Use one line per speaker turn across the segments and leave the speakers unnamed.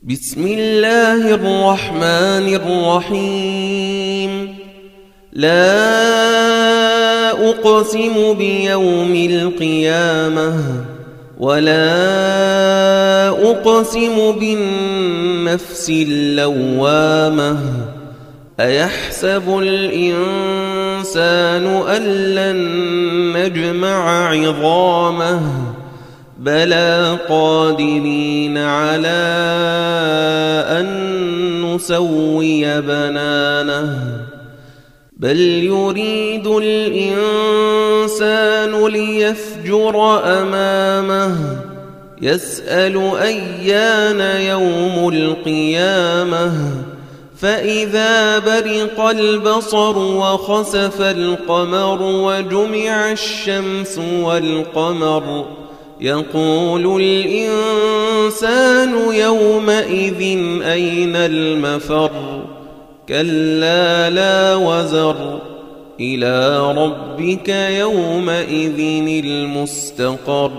بسم الله الرحمن الرحيم. لا أقسم بيوم القيامة ولا أقسم بالنفس اللوامة. أيحسب الإنسان أن لن نجمع عظامه بلى قادرين على أن نسوي بنانه. بل يريد الإنسان ليفجر أمامه يسأل أيان يوم القيامة. فإذا برق البصر وخسف القمر وجمع الشمس والقمر يقول الإنسان يومئذ أين المفر. كلا لا وزر إلى ربك يومئذ المستقر.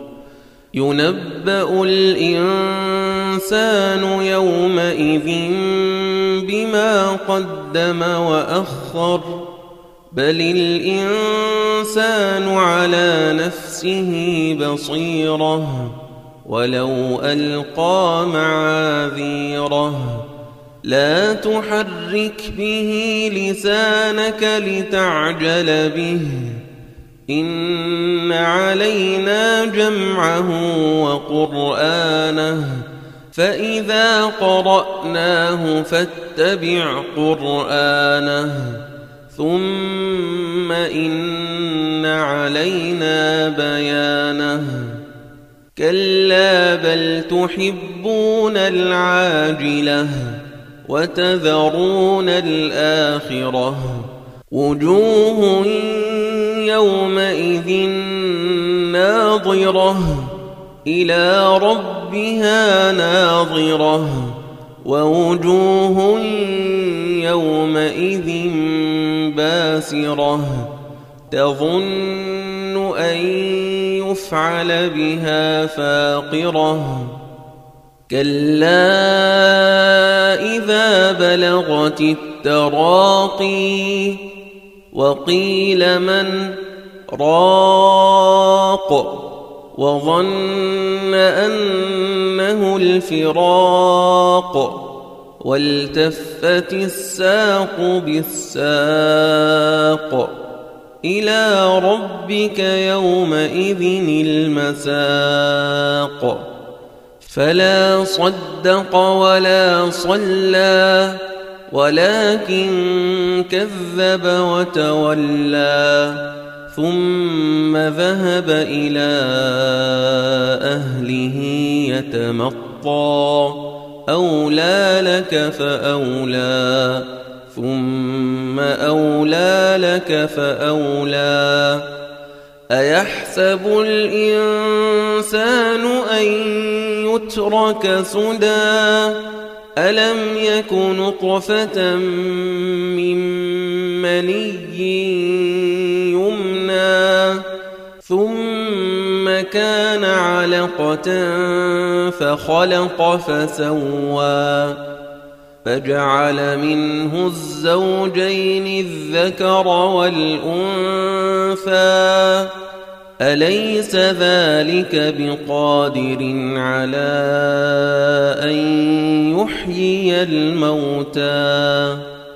ينبأ الإنسان يومئذ بما قدم وأخر. بل الإنسان على نفسه بصيرة ولو ألقى معاذيره. لا تحرك به لسانك لتعجل به. إن علينا جمعه وقرآنه فإذا قرأناه فاتبع قرآنه ثم إن علينا بيانه. كلا بل تحبون العاجلة وتذرون الآخرة. وجوه يومئذ ناظرة إلى ربها ناظرة. ووجوه يومئذ باسرة تظن أن يفعل بها فاقرة. كلا إذا بلغت التراقي وقيل من راق وظن أنه الفراق والتفت الساق بالساق. إلى ربك يومئذ المساق. فلا صدق ولا صلى ولكن كذب وتولى ثم ذهب إلى أهله يتمطى. أولى لك فأولى ثم أولى لك فأولى. أيحسب الإنسان أن يترك سدى. ألم يك نطفة من مني يمنى ثم كان علقة فخلق فسوى فجعل منه الزوجين الذكر والأنثى. أليس ذلك بقادر على أن يحيي الموتى.